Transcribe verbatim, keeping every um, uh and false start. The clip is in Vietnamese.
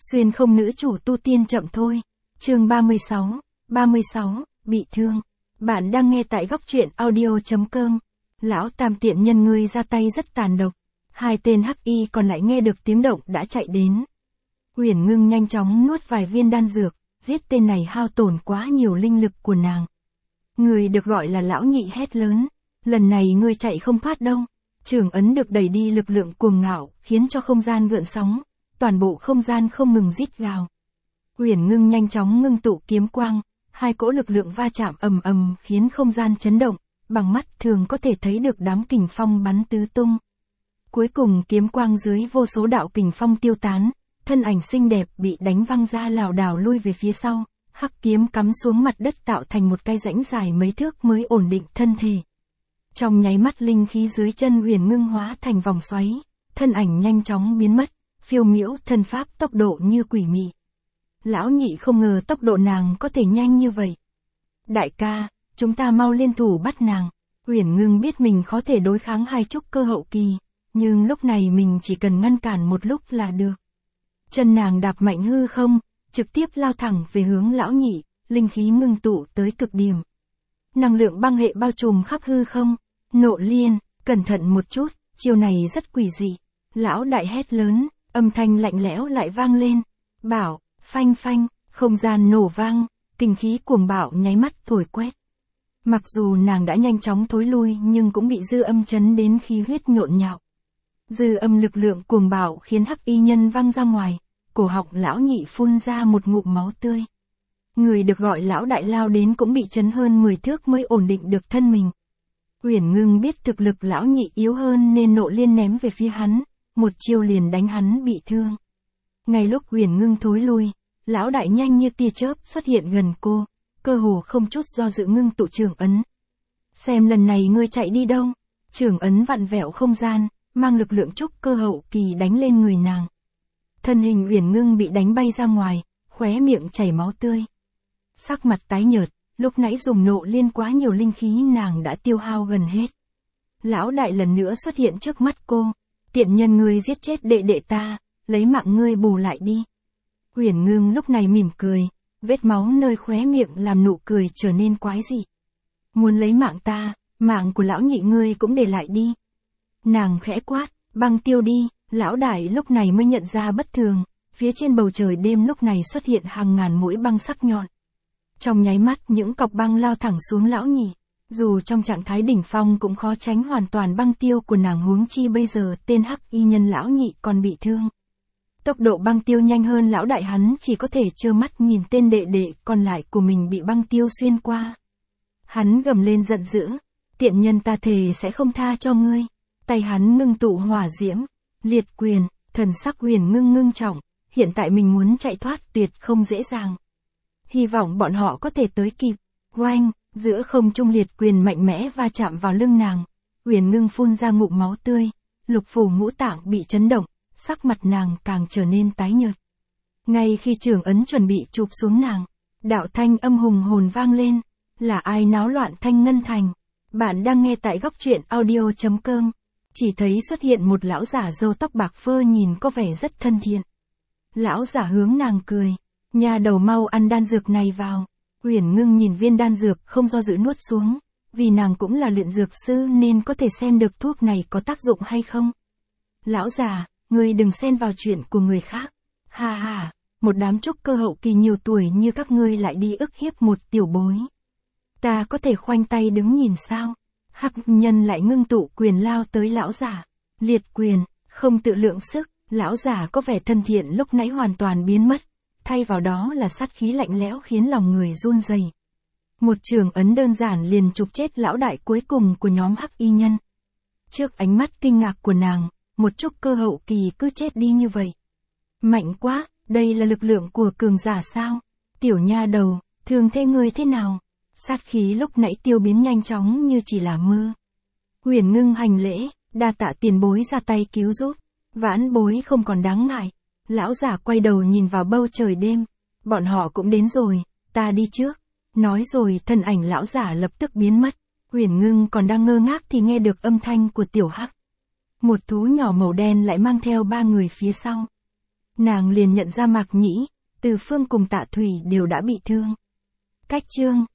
Xuyên không nữ chủ tu tiên chậm thôi. Chương ba mươi sáu, ba mươi sáu, bị thương. Bạn đang nghe tại góc truyện audio.com. Lão tam tiện nhân ngươi ra tay rất tàn độc. Hai tên hắc y còn lại nghe được tiếng động đã chạy đến. Uyển Ngưng nhanh chóng nuốt vài viên đan dược, giết tên này hao tổn quá nhiều linh lực của nàng. Người được gọi là lão nhị hét lớn. Lần này ngươi chạy không thoát đâu. Trường ấn được đẩy đi lực lượng cuồng ngạo, khiến cho không gian gợn sóng. Toàn bộ không gian không ngừng rít gào. Uyển Ngưng nhanh chóng ngưng tụ kiếm quang, hai cỗ lực lượng va chạm ầm ầm khiến không gian chấn động, bằng mắt thường có thể thấy được đám kình phong bắn tứ tung. Cuối cùng kiếm quang dưới vô số đạo kình phong tiêu tán, thân ảnh xinh đẹp bị đánh văng ra lảo đảo lui về phía sau, hắc kiếm cắm xuống mặt đất tạo thành một cái rãnh dài mấy thước mới ổn định thân thể. Trong nháy mắt linh khí dưới chân Uyển Ngưng hóa thành vòng xoáy, thân ảnh nhanh chóng biến mất, phiêu miễu thân pháp tốc độ như quỷ mị. Lão nhị không ngờ tốc độ nàng có thể nhanh như vậy. Đại ca, chúng ta mau liên thủ bắt nàng. Uyển Ngưng biết mình khó thể đối kháng hai trúc cơ hậu kỳ, nhưng lúc này mình chỉ cần ngăn cản một lúc là được. Chân nàng đạp mạnh hư không, trực tiếp lao thẳng về hướng lão nhị, linh khí ngưng tụ tới cực điểm. Năng lượng băng hệ bao trùm khắp hư không, nộ liên, cẩn thận một chút, chiêu này rất quỷ dị. Lão đại hét lớn, âm thanh lạnh lẽo lại vang lên. Bảo, phanh phanh, không gian nổ vang, kinh khí cuồng bạo nháy mắt thổi quét. Mặc dù nàng đã nhanh chóng thối lui nhưng cũng bị dư âm chấn đến khí huyết nhộn nhạo. Dư âm lực lượng cuồng bạo khiến hắc y nhân văng ra ngoài, cổ họng lão nhị phun ra một ngụm máu tươi. Người được gọi lão đại lao đến cũng bị chấn hơn mười thước mới ổn định được thân mình. Uyển Ngưng biết thực lực lão nhị yếu hơn nên nộ liên ném về phía hắn, một chiêu liền đánh hắn bị thương. Ngay lúc Uyển Ngưng thối lui, lão đại nhanh như tia chớp xuất hiện gần cô, cơ hồ không chút do dự ngưng tụ trường ấn. Xem lần này ngươi chạy đi đâu? Trường ấn vặn vẹo không gian, mang lực lượng trúc cơ hậu kỳ đánh lên người nàng. Thân hình Uyển Ngưng bị đánh bay ra ngoài, khóe miệng chảy máu tươi. Sắc mặt tái nhợt, lúc nãy dùng nộ liên quá nhiều linh khí nàng đã tiêu hao gần hết. Lão đại lần nữa xuất hiện trước mắt cô. Tiện nhân ngươi giết chết đệ đệ ta, lấy mạng ngươi bù lại đi. Uyển Ngưng lúc này mỉm cười, vết máu nơi khóe miệng làm nụ cười trở nên quái dị. Muốn lấy mạng ta, mạng của lão nhị ngươi cũng để lại đi. Nàng khẽ quát, băng tiêu đi, lão đại lúc này mới nhận ra bất thường, phía trên bầu trời đêm lúc này xuất hiện hàng ngàn mũi băng sắc nhọn. Trong nháy mắt những cọc băng lao thẳng xuống lão nhị. Dù trong trạng thái đỉnh phong cũng khó tránh hoàn toàn băng tiêu của nàng, huống chi bây giờ tên hắc y nhân lão nhị còn bị thương. Tốc độ băng tiêu nhanh hơn lão đại, hắn chỉ có thể trơ mắt nhìn tên đệ đệ còn lại của mình bị băng tiêu xuyên qua. Hắn gầm lên giận dữ, tiện nhân ta thề sẽ không tha cho ngươi. Tay hắn ngưng tụ hỏa diễm, liệt quyền, thần sắc Uyển Ngưng ngưng trọng, hiện tại mình muốn chạy thoát tuyệt không dễ dàng. Hy vọng bọn họ có thể tới kịp. Oanh! Giữa không trung liệt quyền mạnh mẽ va chạm vào lưng nàng, Uyển Ngưng phun ra ngụm máu tươi, lục phủ ngũ tạng bị chấn động, sắc mặt nàng càng trở nên tái nhợt. Ngay khi trường ấn chuẩn bị chụp xuống nàng, đạo thanh âm hùng hồn vang lên, là ai náo loạn Thanh Ngân Thành? Bạn đang nghe tại góc truyện audio.com. Chỉ thấy xuất hiện một lão giả râu tóc bạc phơ nhìn có vẻ rất thân thiện. Lão giả hướng nàng cười, nha đầu mau ăn đan dược này vào. Uyển Ngưng nhìn viên đan dược không do dự nuốt xuống, vì nàng cũng là luyện dược sư nên có thể xem được thuốc này có tác dụng hay không. Lão già, ngươi đừng xen vào chuyện của người khác. Ha ha, một đám trúc cơ hậu kỳ nhiều tuổi như các ngươi lại đi ức hiếp một tiểu bối. Ta có thể khoanh tay đứng nhìn sao? Hắc nhân lại ngưng tụ quyền lao tới lão già, liệt quyền, không tự lượng sức, lão già có vẻ thân thiện lúc nãy hoàn toàn biến mất. Thay vào đó là sát khí lạnh lẽo khiến lòng người run rẩy. Một trường ấn đơn giản liền chụp chết lão đại cuối cùng của nhóm hắc y nhân. Trước ánh mắt kinh ngạc của nàng, một trúc cơ hậu kỳ cứ chết đi như vậy. Mạnh quá, đây là lực lượng của cường giả sao? Tiểu nha đầu, thường thế ngươi thế nào? Sát khí lúc nãy tiêu biến nhanh chóng như chỉ là mơ. Uyển Ngưng hành lễ, đa tạ tiền bối ra tay cứu giúp. Vãn bối không còn đáng ngại. Lão giả quay đầu nhìn vào bầu trời đêm. Bọn họ cũng đến rồi, ta đi trước. Nói rồi thân ảnh lão giả lập tức biến mất. Uyển Ngưng còn đang ngơ ngác thì nghe được âm thanh của tiểu hắc. Một thú nhỏ màu đen lại mang theo ba người phía sau. Nàng liền nhận ra Mạc Nhĩ, Từ Phương cùng Tạ Thủy đều đã bị thương. Cách chương